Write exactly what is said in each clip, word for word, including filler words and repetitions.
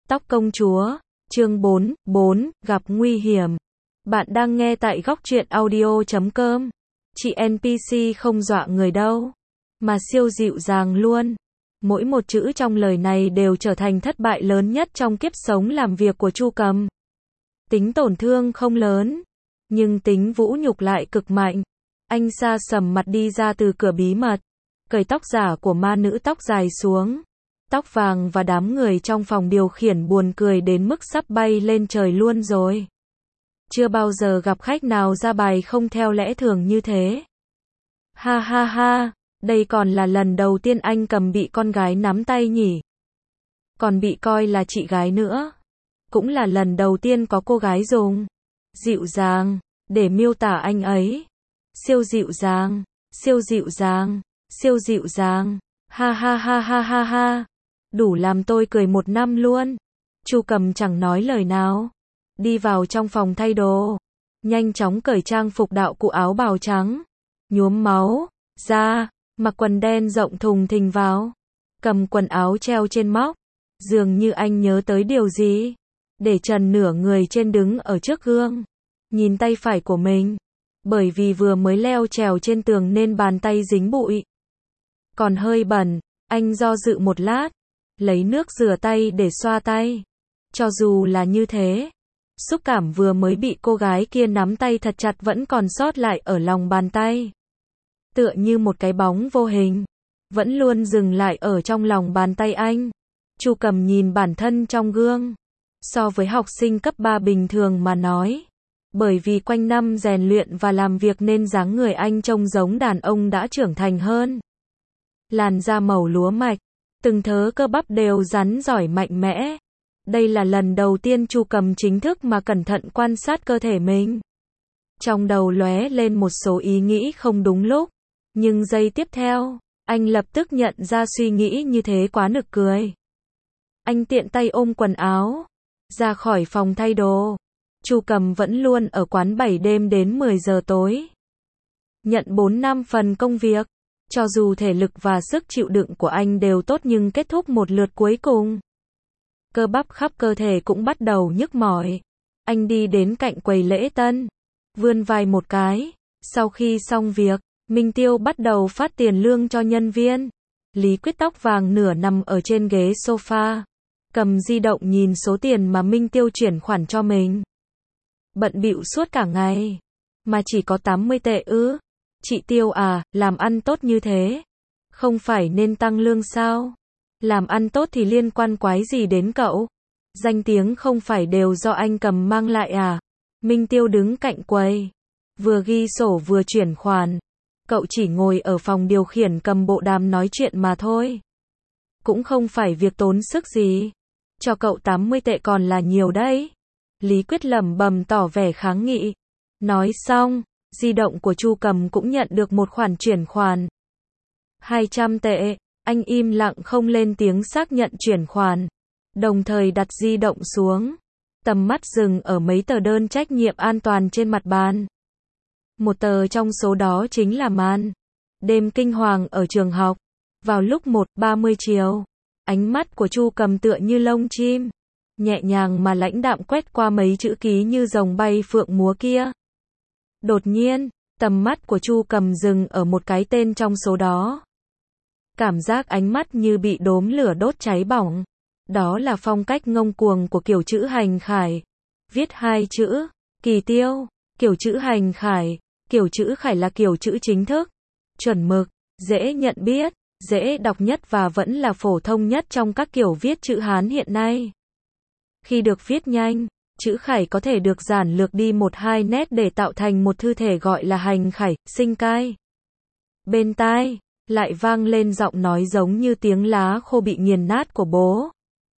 Tóc công chúa, chương bốn, bốn, gặp nguy hiểm. Bạn đang nghe tại góc truyện audio chấm com. Chị en pê xê không dọa người đâu, mà siêu dịu dàng luôn. Mỗi một chữ trong lời này đều trở thành thất bại lớn nhất trong kiếp sống làm việc của Chu Cầm. Tính tổn thương không lớn, nhưng tính vũ nhục lại cực mạnh. Anh sa sầm mặt đi ra từ cửa bí mật, cởi tóc giả của ma nữ tóc dài xuống. Tóc vàng và đám người trong phòng điều khiển buồn cười đến mức sắp bay lên trời luôn rồi. Chưa bao giờ gặp khách nào ra bài không theo lẽ thường như thế. Ha ha ha, đây còn là lần đầu tiên anh Cầm bị con gái nắm tay nhỉ. Còn bị coi là chị gái nữa. Cũng là lần đầu tiên có cô gái dùng dịu dàng để miêu tả anh ấy. Siêu dịu dàng, siêu dịu dàng, siêu dịu dàng. Ha ha ha ha ha ha. Đủ làm tôi cười một năm luôn. Chu Cầm chẳng nói lời nào, đi vào trong phòng thay đồ, nhanh chóng cởi trang phục đạo cụ áo bào trắng, nhuốm máu ra, mặc quần đen rộng thùng thình vào, cầm quần áo treo trên móc, dường như anh nhớ tới điều gì, để trần nửa người trên đứng ở trước gương, nhìn tay phải của mình, bởi vì vừa mới leo trèo trên tường nên bàn tay dính bụi, còn hơi bẩn. Anh do dự một lát, lấy nước rửa tay để xoa tay. Cho dù là như thế, xúc cảm vừa mới bị cô gái kia nắm tay thật chặt vẫn còn sót lại ở lòng bàn tay. Tựa như một cái bóng vô hình, vẫn luôn dừng lại ở trong lòng bàn tay anh. Chu Cầm nhìn bản thân trong gương. So với học sinh cấp ba bình thường mà nói, bởi vì quanh năm rèn luyện và làm việc nên dáng người anh trông giống đàn ông đã trưởng thành hơn. Làn da màu lúa mạch, từng thớ cơ bắp đều rắn giỏi mạnh mẽ. Đây là lần đầu tiên Chu Cầm chính thức mà cẩn thận quan sát cơ thể mình. Trong đầu lóe lên một số ý nghĩ không đúng lúc, nhưng giây tiếp theo, anh lập tức nhận ra suy nghĩ như thế quá nực cười. Anh tiện tay ôm quần áo, ra khỏi phòng thay đồ. Chu Cầm vẫn luôn ở quán bảy đêm đến mười giờ tối. Nhận bốn năm phần công việc. Cho dù thể lực và sức chịu đựng của anh đều tốt nhưng kết thúc một lượt cuối cùng, cơ bắp khắp cơ thể cũng bắt đầu nhức mỏi. Anh đi đến cạnh quầy lễ tân, vươn vai một cái. Sau khi xong việc, Minh Tiêu bắt đầu phát tiền lương cho nhân viên. Lý Quyết tóc vàng nửa nằm ở trên ghế sofa, cầm di động nhìn số tiền mà Minh Tiêu chuyển khoản cho mình. Bận bịu suốt cả ngày, mà chỉ có tám mươi tệ ư? Chị Tiêu à, làm ăn tốt như thế, không phải nên tăng lương sao? Làm ăn tốt thì liên quan quái gì đến cậu? Danh tiếng không phải đều do anh Cầm mang lại à? Minh Tiêu đứng cạnh quầy, vừa ghi sổ vừa chuyển khoản. Cậu chỉ ngồi ở phòng điều khiển cầm bộ đàm nói chuyện mà thôi. Cũng không phải việc tốn sức gì. Cho cậu tám mươi tệ còn là nhiều đấy. Lý Quyết lẩm bẩm tỏ vẻ kháng nghị. Nói xong, di động của Chu Cầm cũng nhận được một khoản chuyển khoản. hai trăm tệ, anh im lặng không lên tiếng xác nhận chuyển khoản, đồng thời đặt di động xuống. Tầm mắt dừng ở mấy tờ đơn trách nhiệm an toàn trên mặt bàn. Một tờ trong số đó chính là màn đêm kinh hoàng ở trường học. Vào lúc một giờ ba mươi chiều, ánh mắt của Chu Cầm tựa như lông chim, nhẹ nhàng mà lãnh đạm quét qua mấy chữ ký như rồng bay phượng múa kia. Đột nhiên, tầm mắt của Chu Cầm dừng ở một cái tên trong số đó. Cảm giác ánh mắt như bị đốm lửa đốt cháy bỏng. Đó là phong cách ngông cuồng của kiểu chữ Hành Khải. Viết hai chữ, Kỳ Tiêu, kiểu chữ Hành Khải. Kiểu chữ Khải là kiểu chữ chính thức, chuẩn mực, dễ nhận biết, dễ đọc nhất và vẫn là phổ thông nhất trong các kiểu viết chữ Hán hiện nay. Khi được viết nhanh, chữ Khải có thể được giản lược đi một hai nét để tạo thành một thư thể gọi là Hành Khải, sinh cai. Bên tai, lại vang lên giọng nói giống như tiếng lá khô bị nghiền nát của bố.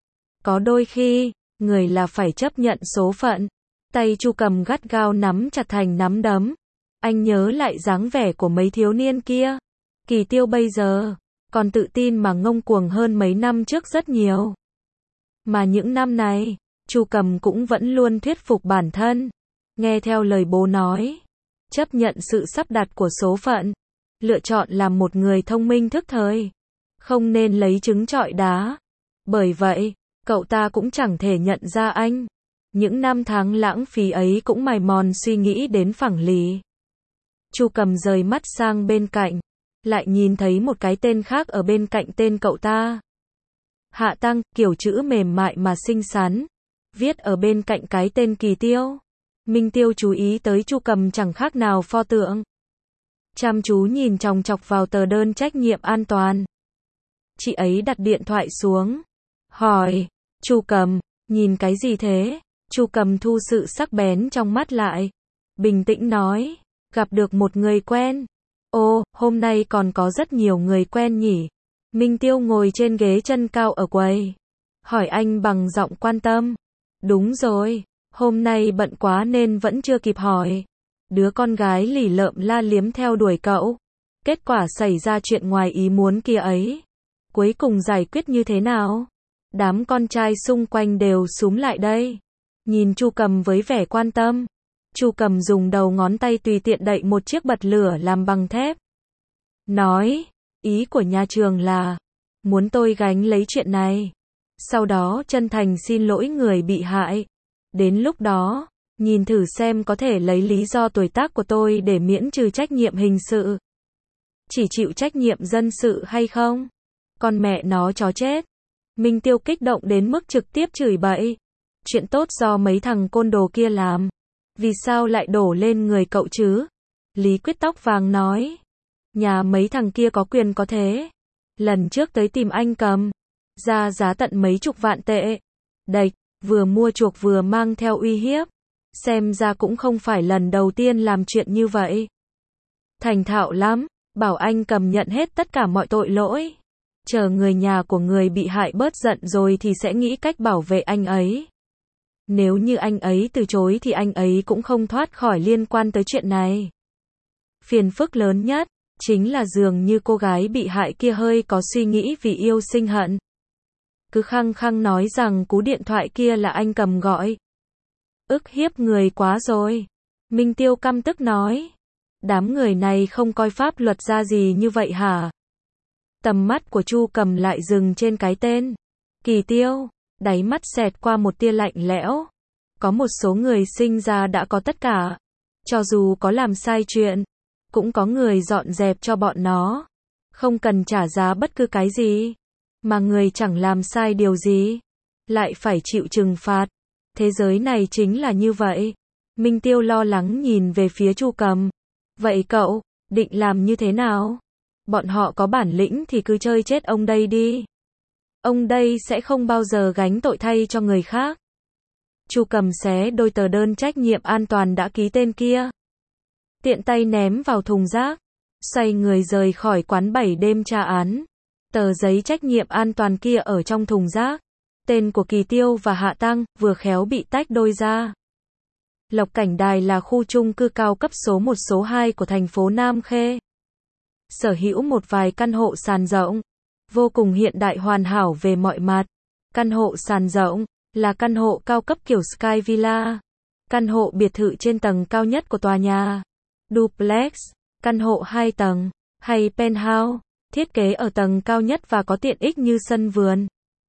Có đôi khi, người là phải chấp nhận số phận. Tay Chu Cầm gắt gao nắm chặt thành nắm đấm. Anh nhớ lại dáng vẻ của mấy thiếu niên kia. Kỳ Tiêu bây giờ, còn tự tin mà ngông cuồng hơn mấy năm trước rất nhiều. Mà những năm này, Chu Cầm cũng vẫn luôn thuyết phục bản thân, nghe theo lời bố nói, chấp nhận sự sắp đặt của số phận, lựa chọn làm một người thông minh thức thời, không nên lấy trứng trọi đá. Bởi vậy, Cậu ta cũng chẳng thể nhận ra anh. Những năm tháng lãng phí ấy cũng mài mòn suy nghĩ đến phẳng lì. Chu Cầm rời mắt sang bên cạnh, lại nhìn thấy một cái tên khác ở bên cạnh tên cậu ta. Hạ Tăng, kiểu chữ mềm mại mà xinh xắn, viết ở bên cạnh cái tên Kỳ Tiêu. Minh Tiêu chú ý tới Chu Cầm chẳng khác nào pho tượng. Chăm chú nhìn chòng chọc vào tờ đơn trách nhiệm an toàn. Chị ấy đặt điện thoại xuống, hỏi, Chu Cầm, nhìn cái gì thế? Chu Cầm thu sự sắc bén trong mắt lại, bình tĩnh nói, gặp được một người quen. Ô, hôm nay còn có rất nhiều người quen nhỉ? Minh Tiêu ngồi trên ghế chân cao ở quầy, hỏi anh bằng giọng quan tâm. Đúng rồi, hôm nay bận quá nên vẫn chưa kịp hỏi. Đứa con gái lì lợm la liếm theo đuổi cậu. Kết quả xảy ra chuyện ngoài ý muốn kia ấy. Cuối cùng giải quyết như thế nào? Đám con trai xung quanh đều xúm lại đây. Nhìn Chu Cầm với vẻ quan tâm. Chu Cầm dùng đầu ngón tay tùy tiện đậy một chiếc bật lửa làm bằng thép. Nói, ý của nhà trường là, muốn tôi gánh lấy chuyện này. Sau đó chân thành xin lỗi người bị hại. Đến lúc đó, nhìn thử xem có thể lấy lý do tuổi tác của tôi để miễn trừ trách nhiệm hình sự. Chỉ chịu trách nhiệm dân sự hay không? Con mẹ nó chó chết. Minh Tiêu kích động đến mức trực tiếp chửi bậy. Chuyện tốt do mấy thằng côn đồ kia làm. Vì sao lại đổ lên người cậu chứ? Lý Quyết tóc vàng nói. Nhà mấy thằng kia có quyền có thế. Lần trước tới tìm anh cầm. Ra giá tận mấy chục vạn tệ. Đạch, vừa mua chuộc vừa mang theo uy hiếp. Xem ra cũng không phải lần đầu tiên làm chuyện như vậy. Thành thạo lắm, bảo anh cầm nhận hết tất cả mọi tội lỗi. Chờ người nhà của người bị hại bớt giận rồi thì sẽ nghĩ cách bảo vệ anh ấy. Nếu như anh ấy từ chối thì anh ấy cũng không thoát khỏi liên quan tới chuyện này. Phiền phức lớn nhất, chính là dường như cô gái bị hại kia hơi có suy nghĩ vì yêu sinh hận. Cứ khăng khăng nói rằng cú điện thoại kia là anh cầm gọi. Ức hiếp người quá rồi. Minh Tiêu căm tức nói. Đám người này không coi pháp luật ra gì như vậy hả? Tầm mắt của Chu Cầm lại dừng trên cái tên Kỳ Tiêu, đáy mắt xẹt qua một tia lạnh lẽo. Có một số người sinh ra đã có tất cả. Cho dù có làm sai chuyện, cũng có người dọn dẹp cho bọn nó. Không cần trả giá bất cứ cái gì. Mà người chẳng làm sai điều gì, lại phải chịu trừng phạt. Thế giới này chính là như vậy. Minh Tiêu lo lắng nhìn về phía Chu Cầm. Vậy cậu, định làm như thế nào? Bọn họ có bản lĩnh thì cứ chơi chết ông đây đi. Ông đây sẽ không bao giờ gánh tội thay cho người khác. Chu Cầm xé đôi tờ đơn trách nhiệm an toàn đã ký tên kia. Tiện tay ném vào thùng rác. Xoay người rời khỏi quán bảy đêm tra án. Tờ giấy trách nhiệm an toàn kia ở trong thùng rác. Tên của Kỳ Tiêu và Hạ Tăng vừa khéo bị tách đôi ra. Lộc Cảnh Đài là khu chung cư cao cấp số một số hai của thành phố Nam Khê. Sở hữu một vài căn hộ sàn rộng, vô cùng hiện đại hoàn hảo về mọi mặt. Căn hộ sàn rộng là căn hộ cao cấp kiểu Sky Villa. Căn hộ biệt thự trên tầng cao nhất của tòa nhà. Duplex, căn hộ hai tầng, hay penthouse, thiết kế ở tầng cao nhất và có tiện ích như sân vườn,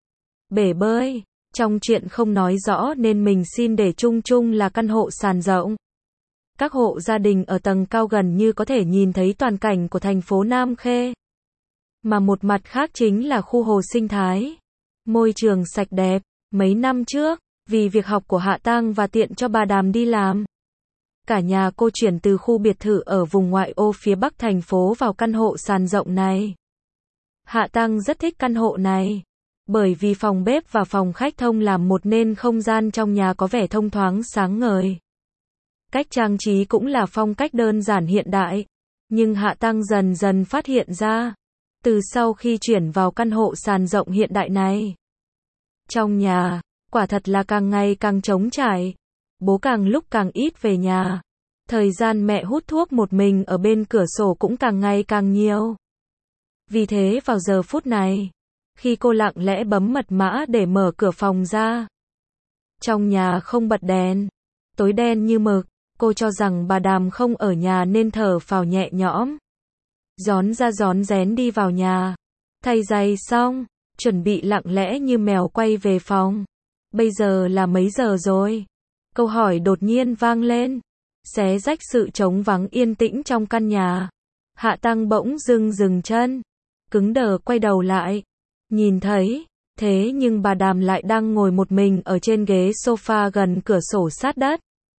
bể bơi. Trong chuyện không nói rõ nên mình xin để chung chung là căn hộ sàn rộng. Các hộ gia đình ở tầng cao gần như có thể nhìn thấy toàn cảnh của thành phố Nam Khê. Mà một mặt khác chính là khu hồ sinh thái. Môi trường sạch đẹp. Mấy năm trước, vì việc học của Hạ Tăng và tiện cho bà Đàm đi làm, cả nhà cô chuyển từ khu biệt thự ở vùng ngoại ô phía bắc thành phố vào căn hộ sàn rộng này. Hạ Tăng rất thích căn hộ này. Bởi vì phòng bếp và phòng khách thông làm một nên không gian trong nhà có vẻ thông thoáng sáng ngời. Cách trang trí cũng là phong cách đơn giản hiện đại. Nhưng Hạ Tăng dần dần phát hiện ra, từ sau khi chuyển vào căn hộ sàn rộng hiện đại này, trong nhà, quả thật là càng ngày càng trống trải. Bố càng lúc càng ít về nhà. Thời gian mẹ hút thuốc một mình ở bên cửa sổ cũng càng ngày càng nhiều. Vì thế vào giờ phút này, khi cô lặng lẽ bấm mật mã để mở cửa phòng ra, trong nhà không bật đèn, tối đen như mực, cô cho rằng bà Đàm không ở nhà nên thở phào nhẹ nhõm. Rón ra rón rén đi vào nhà, thay giày xong, chuẩn bị lặng lẽ như mèo quay về phòng. Bây giờ là mấy giờ rồi? Câu hỏi đột nhiên vang lên, xé rách sự trống vắng yên tĩnh trong căn nhà. Hạ Tăng bỗng dưng dừng chân, cứng đờ quay đầu lại, nhìn thấy, thế nhưng bà Đàm lại đang ngồi một mình ở trên ghế sofa gần cửa sổ sát đất.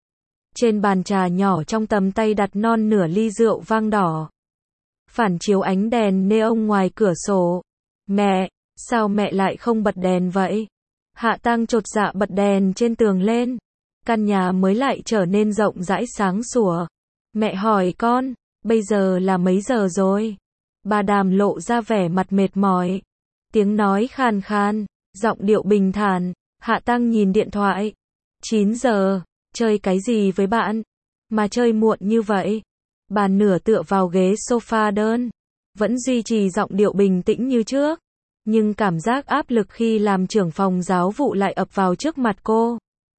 Trên bàn trà nhỏ trong tầm tay đặt non nửa ly rượu vang đỏ. Phản chiếu ánh đèn neon ngoài cửa sổ. Mẹ, sao mẹ lại không bật đèn vậy? Hạ Tăng chột dạ bật đèn trên tường lên. Căn nhà mới lại trở nên rộng rãi sáng sủa. Mẹ hỏi con, bây giờ là mấy giờ rồi? Bà Đàm lộ ra vẻ mặt mệt mỏi. Tiếng nói khàn khàn, giọng điệu bình thản. Hạ Tăng nhìn điện thoại. chín giờ, chơi cái gì với bạn? Mà chơi muộn như vậy? Bà nửa tựa vào ghế sofa đơn, vẫn duy trì giọng điệu bình tĩnh như trước. Nhưng cảm giác áp lực khi làm trưởng phòng giáo vụ lại ập vào trước mặt cô.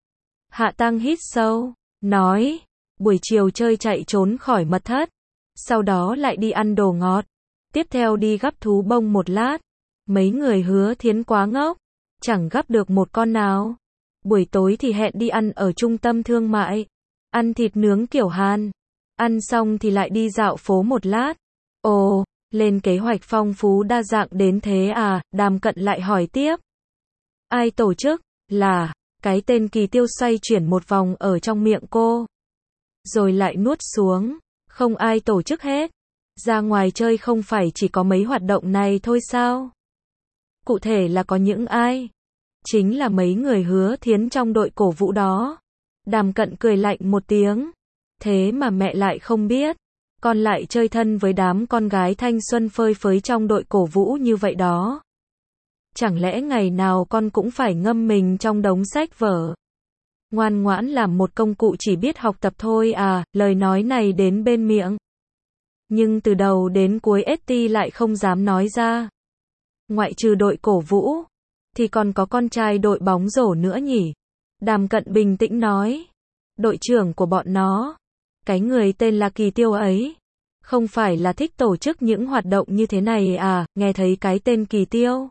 Hạ Tăng hít sâu, nói, buổi chiều chơi chạy trốn khỏi mật thất, sau đó lại đi ăn đồ ngọt, tiếp theo đi gắp thú bông một lát. Mấy người Hứa Thiến quá ngốc, chẳng gắp được một con nào. Buổi tối thì hẹn đi ăn ở trung tâm thương mại, ăn thịt nướng kiểu Hàn. Ăn xong thì lại đi dạo phố một lát. Ồ, lên kế hoạch phong phú đa dạng đến thế à? Đàm Cận lại hỏi tiếp. Ai tổ chức? Là, cái tên Kỳ Tiêu xoay chuyển một vòng ở trong miệng cô, rồi lại nuốt xuống. Không ai tổ chức hết. Ra ngoài chơi không phải chỉ có mấy hoạt động này thôi sao? Cụ thể là có những ai? Chính là mấy người Hứa Thiến trong đội cổ vũ đó. Đàm Cận cười lạnh một tiếng. Thế mà mẹ lại không biết. Con lại chơi thân với đám con gái thanh xuân phơi phới trong đội cổ vũ như vậy đó. Chẳng lẽ ngày nào con cũng phải ngâm mình trong đống sách vở? Ngoan ngoãn làm một công cụ chỉ biết học tập thôi à? Lời nói này đến bên miệng, nhưng từ đầu đến cuối ét tê lại không dám nói ra. Ngoại trừ đội cổ vũ, thì còn có con trai đội bóng rổ nữa nhỉ? Đàm Cận bình tĩnh nói. Đội trưởng của bọn nó, cái người tên là Kỳ Tiêu ấy, không phải là thích tổ chức những hoạt động như thế này à? Nghe thấy cái tên Kỳ Tiêu,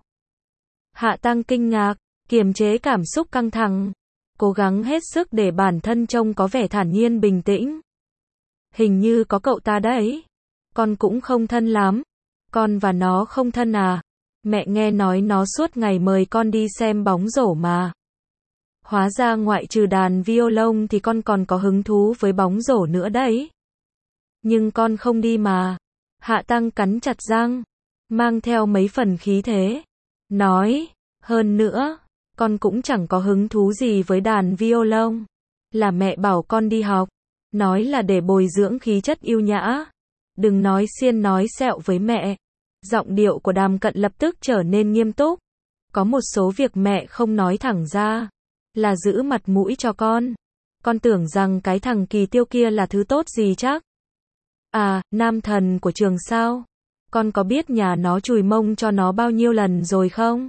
Hạ Tăng kinh ngạc, kiềm chế cảm xúc căng thẳng, cố gắng hết sức để bản thân trông có vẻ thản nhiên bình tĩnh. Hình như có cậu ta đấy. Con cũng không thân lắm. Con và nó không thân à? Mẹ nghe nói nó suốt ngày mời con đi xem bóng rổ mà. Hóa ra ngoại trừ đàn violon thì con còn có hứng thú với bóng rổ nữa đấy. Nhưng con không đi mà. Hạ Tăng cắn chặt răng, mang theo mấy phần khí thế. Nói, hơn nữa, con cũng chẳng có hứng thú gì với đàn violon. Là mẹ bảo con đi học. Nói là để bồi dưỡng khí chất yêu nhã. Đừng nói xiên nói sẹo với mẹ. Giọng điệu của Đàm Cận lập tức trở nên nghiêm túc. Có một số việc mẹ không nói thẳng ra, là giữ mặt mũi cho con. Con tưởng rằng cái thằng Kỳ Tiêu kia là thứ tốt gì chắc? À, nam thần của trường sao? Con có biết nhà nó chùi mông cho nó bao nhiêu lần rồi không?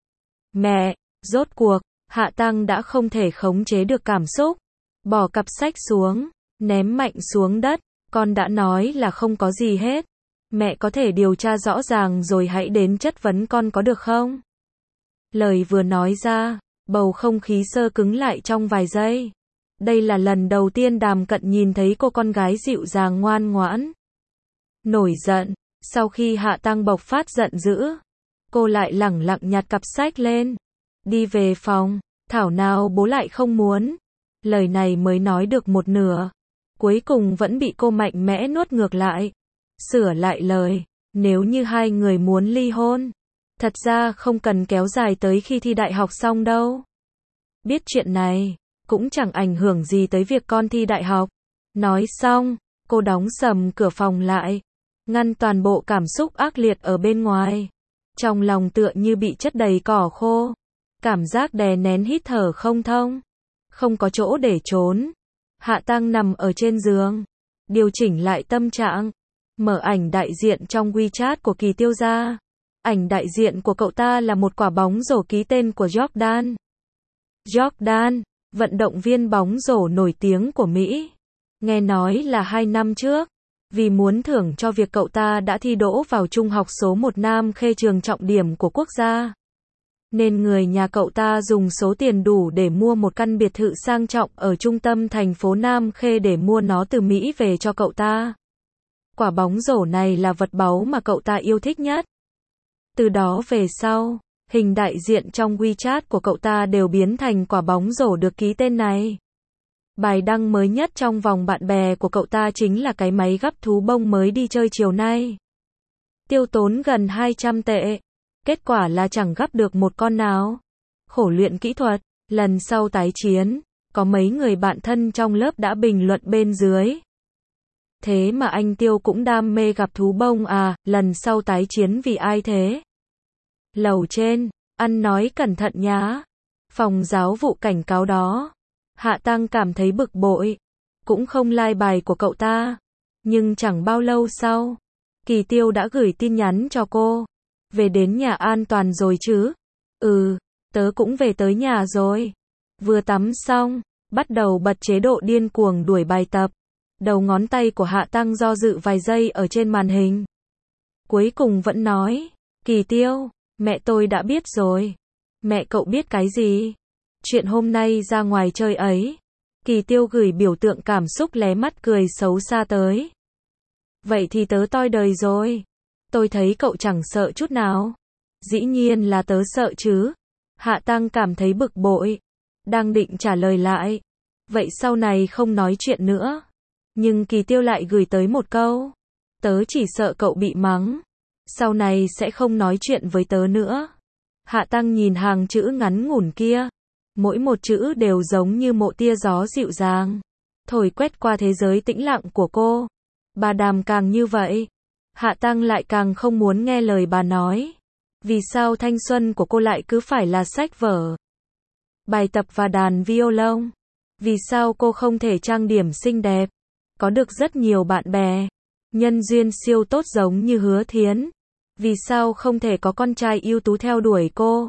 Mẹ, rốt cuộc, Hạ Tăng đã không thể khống chế được cảm xúc. Bỏ cặp sách xuống, ném mạnh xuống đất. Con đã nói là không có gì hết. Mẹ có thể điều tra rõ ràng rồi hãy đến chất vấn con có được không? Lời vừa nói ra, bầu không khí sơ cứng lại trong vài giây. Đây là lần đầu tiên Đàm Cận nhìn thấy cô con gái dịu dàng ngoan ngoãn. Nổi giận, sau khi Hạ Tăng bộc phát giận dữ, cô lại lẳng lặng nhặt cặp sách lên, đi về phòng. Thảo nào bố lại không muốn. Lời này mới nói được một nửa, cuối cùng vẫn bị cô mạnh mẽ nuốt ngược lại. Sửa lại lời, nếu như hai người muốn ly hôn, thật ra không cần kéo dài tới khi thi đại học xong đâu. Biết chuyện này, cũng chẳng ảnh hưởng gì tới việc con thi đại học. Nói xong, cô đóng sầm cửa phòng lại, ngăn toàn bộ cảm xúc ác liệt ở bên ngoài. Trong lòng tựa như bị chất đầy cỏ khô, cảm giác đè nén hít thở không thông, không có chỗ để trốn. Hạ Tăng nằm ở trên giường, điều chỉnh lại tâm trạng, mở ảnh đại diện trong WeChat của Kỳ Tiêu ra. Ảnh đại diện của cậu ta là một quả bóng rổ ký tên của Jordan. Jordan, vận động viên bóng rổ nổi tiếng của Mỹ. Nghe nói là hai năm trước, vì muốn thưởng cho việc cậu ta đã thi đỗ vào trung học số một Nam Khê trường trọng điểm của quốc gia, nên người nhà cậu ta dùng số tiền đủ để mua một căn biệt thự sang trọng ở trung tâm thành phố Nam Khê để mua nó từ Mỹ về cho cậu ta. Quả bóng rổ này là vật báu mà cậu ta yêu thích nhất. Từ đó về sau, hình đại diện trong WeChat của cậu ta đều biến thành quả bóng rổ được ký tên này. Bài đăng mới nhất trong vòng bạn bè của cậu ta chính là cái máy gắp thú bông mới đi chơi chiều nay. Tiêu tốn gần hai trăm tệ. Kết quả là chẳng gắp được một con nào. Khổ luyện kỹ thuật. Lần sau tái chiến, có mấy người bạn thân trong lớp đã bình luận bên dưới. Thế mà anh Tiêu cũng đam mê gặp thú bông à, lần sau tái chiến vì ai thế? Lầu trên, ăn nói cẩn thận nhá. Phòng giáo vụ cảnh cáo đó. Hạ Tăng cảm thấy bực bội. Cũng không like bài của cậu ta. Nhưng chẳng bao lâu sau, Kỳ Tiêu đã gửi tin nhắn cho cô. Về đến nhà an toàn rồi chứ? Ừ, tớ cũng về tới nhà rồi. Vừa tắm xong, bắt đầu bật chế độ điên cuồng đuổi bài tập. Đầu ngón tay của Hạ Tăng do dự vài giây ở trên màn hình. Cuối cùng vẫn nói, Kỳ Tiêu, mẹ tôi đã biết rồi. Mẹ cậu biết cái gì? Chuyện hôm nay ra ngoài chơi ấy. Kỳ Tiêu gửi biểu tượng cảm xúc lé mắt cười xấu xa tới. Vậy thì tớ toi đời rồi. Tôi thấy cậu chẳng sợ chút nào. Dĩ nhiên là tớ sợ chứ. Hạ Tăng cảm thấy bực bội. Đang định trả lời lại. Vậy sau này không nói chuyện nữa. Nhưng Kỳ Tiêu lại gửi tới một câu. Tớ chỉ sợ cậu bị mắng. Sau này sẽ không nói chuyện với tớ nữa. Hạ Tăng nhìn hàng chữ ngắn ngủn kia. Mỗi một chữ đều giống như một tia gió dịu dàng. Thổi quét qua thế giới tĩnh lặng của cô. Bà Đàm càng như vậy. Hạ Tăng lại càng không muốn nghe lời bà nói. Vì sao thanh xuân của cô lại cứ phải là sách vở, bài tập và đàn violon? Vì sao cô không thể trang điểm xinh đẹp, có được rất nhiều bạn bè, nhân duyên siêu tốt giống như Hứa Thiến? Vì sao không thể có con trai ưu tú theo đuổi cô?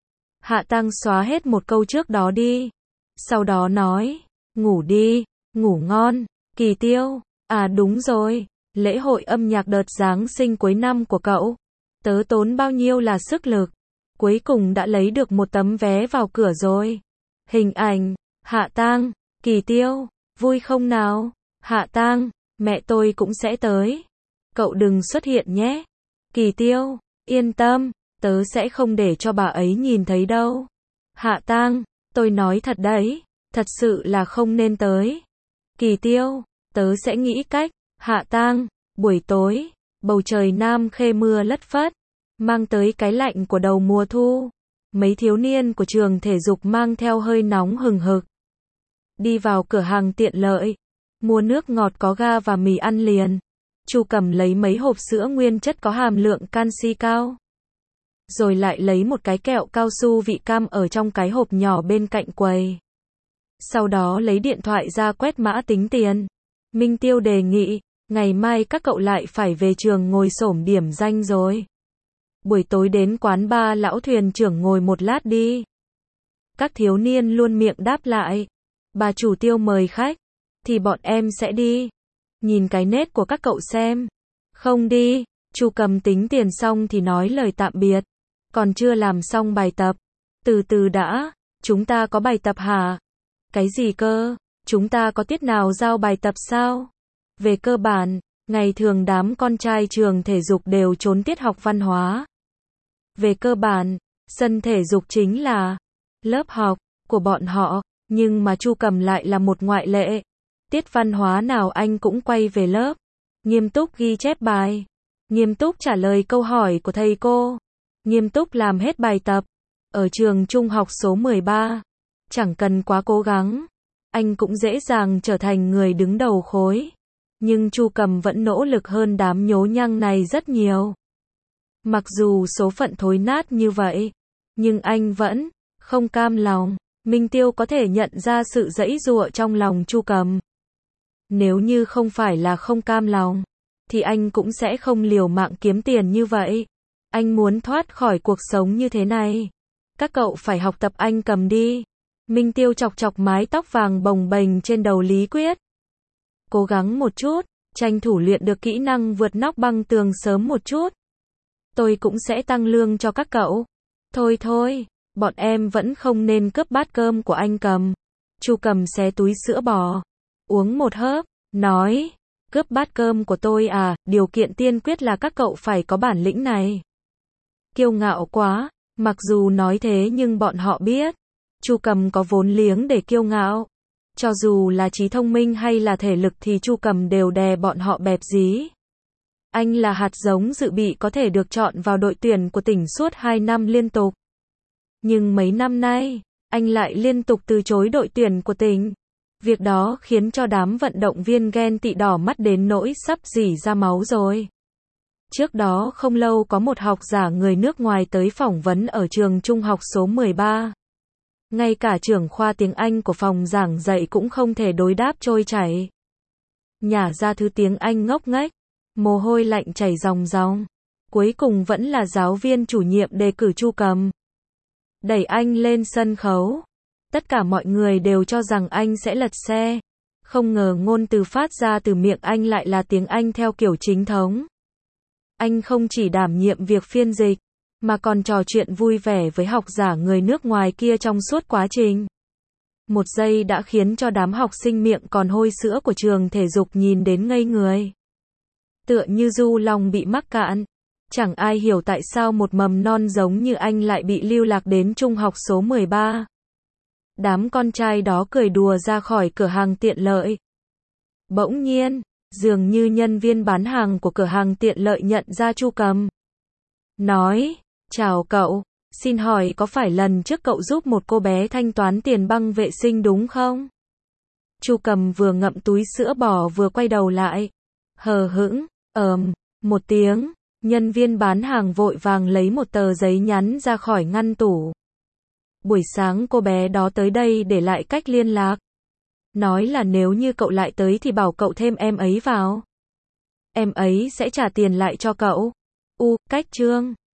Hạ Tăng xóa hết một câu trước đó đi. Sau đó nói, ngủ đi, ngủ ngon, Kỳ Tiêu. À đúng rồi, lễ hội âm nhạc đợt Giáng sinh cuối năm của cậu. Tớ tốn bao nhiêu là sức lực. Cuối cùng đã lấy được một tấm vé vào cửa rồi. Hình ảnh, Hạ Tăng, Kỳ Tiêu, vui không nào? Hạ Tăng, mẹ tôi cũng sẽ tới. Cậu đừng xuất hiện nhé. Kỳ Tiêu, yên tâm, tớ sẽ không để cho bà ấy nhìn thấy đâu. Hạ Tăng, tôi nói thật đấy, thật sự là không nên tới. Kỳ Tiêu, tớ sẽ nghĩ cách. Hạ Tăng, buổi tối, bầu trời Nam Khê mưa lất phất, mang tới cái lạnh của đầu mùa thu. Mấy thiếu niên của trường thể dục mang theo hơi nóng hừng hực. Đi vào cửa hàng tiện lợi, mua nước ngọt có ga và mì ăn liền. Chu Cầm lấy mấy hộp sữa nguyên chất có hàm lượng canxi cao. Rồi lại lấy một cái kẹo cao su vị cam ở trong cái hộp nhỏ bên cạnh quầy. Sau đó lấy điện thoại ra quét mã tính tiền. Minh Tiêu đề nghị, ngày mai các cậu lại phải về trường ngồi xổm điểm danh rồi. Buổi tối đến quán bar lão thuyền trưởng ngồi một lát đi. Các thiếu niên luôn miệng đáp lại. Bà chủ Tiêu mời khách, thì bọn em sẽ đi. Nhìn cái nết của các cậu xem. Không đi. Chu Cầm tính tiền xong thì nói lời tạm biệt. Còn chưa làm xong bài tập. Từ từ đã, chúng ta có bài tập hả? Cái gì cơ? Chúng ta có tiết nào giao bài tập sao? Về cơ bản, ngày thường đám con trai trường thể dục đều trốn tiết học văn hóa. Về cơ bản, sân thể dục chính là lớp học của bọn họ, nhưng mà Chu Cầm lại là một ngoại lệ. Tiết văn hóa nào anh cũng quay về lớp, nghiêm túc ghi chép bài, nghiêm túc trả lời câu hỏi của thầy cô, nghiêm túc làm hết bài tập. Ở trường trung học số mười ba, chẳng cần quá cố gắng, anh cũng dễ dàng trở thành người đứng đầu khối. Nhưng Chu Cầm vẫn nỗ lực hơn đám nhố nhăng này rất nhiều. Mặc dù số phận thối nát như vậy, nhưng anh vẫn không cam lòng. Minh Tiêu có thể nhận ra sự giãy giụa trong lòng Chu Cầm. Nếu như không phải là không cam lòng, thì anh cũng sẽ không liều mạng kiếm tiền như vậy. Anh muốn thoát khỏi cuộc sống như thế này. Các cậu phải học tập anh cầm đi. Minh Tiêu chọc chọc mái tóc vàng bồng bềnh trên đầu Lý Quyết. Cố gắng một chút, tranh thủ luyện được kỹ năng vượt nóc băng tường sớm một chút. Tôi cũng sẽ tăng lương cho các cậu. Thôi thôi, bọn em vẫn không nên cướp bát cơm của anh Cầm. Chu Cầm xé túi sữa bò, uống một hớp, nói, cướp bát cơm của tôi à, điều kiện tiên quyết là các cậu phải có bản lĩnh này. Kiêu ngạo quá, mặc dù nói thế nhưng bọn họ biết, Chu Cầm có vốn liếng để kiêu ngạo. Cho dù là trí thông minh hay là thể lực thì Chu Cầm đều đè bọn họ bẹp dí. Anh là hạt giống dự bị có thể được chọn vào đội tuyển của tỉnh suốt hai năm liên tục. Nhưng mấy năm nay, anh lại liên tục từ chối đội tuyển của tỉnh. Việc đó khiến cho đám vận động viên ghen tị đỏ mắt đến nỗi sắp rỉ ra máu rồi. Trước đó không lâu có một học giả người nước ngoài tới phỏng vấn ở trường trung học số mười ba. Ngay cả trưởng khoa tiếng Anh của phòng giảng dạy cũng không thể đối đáp trôi chảy. Nhả ra thứ tiếng Anh ngốc nghếch, mồ hôi lạnh chảy ròng ròng. Cuối cùng vẫn là giáo viên chủ nhiệm đề cử Chu Cầm. Đẩy anh lên sân khấu. Tất cả mọi người đều cho rằng anh sẽ lật xe. Không ngờ ngôn từ phát ra từ miệng anh lại là tiếng Anh theo kiểu chính thống. Anh không chỉ đảm nhiệm việc phiên dịch, mà còn trò chuyện vui vẻ với học giả người nước ngoài kia trong suốt quá trình. Một giây đã khiến cho đám học sinh miệng còn hôi sữa của trường thể dục nhìn đến ngây người. Tựa như du lòng bị mắc cạn. Chẳng ai hiểu tại sao một mầm non giống như anh lại bị lưu lạc đến trung học số mười ba. Đám con trai đó cười đùa ra khỏi cửa hàng tiện lợi. Bỗng nhiên, dường như nhân viên bán hàng của cửa hàng tiện lợi nhận ra Chu Cầm. Nói, chào cậu, xin hỏi có phải lần trước cậu giúp một cô bé thanh toán tiền băng vệ sinh đúng không? Chu Cầm vừa ngậm túi sữa bò vừa quay đầu lại. Hờ hững, ờm, một tiếng, nhân viên bán hàng vội vàng lấy một tờ giấy nhắn ra khỏi ngăn tủ. Buổi sáng cô bé đó tới đây để lại cách liên lạc. Nói là nếu như cậu lại tới thì bảo cậu thêm em ấy vào. Em ấy sẽ trả tiền lại cho cậu. U, cách chương.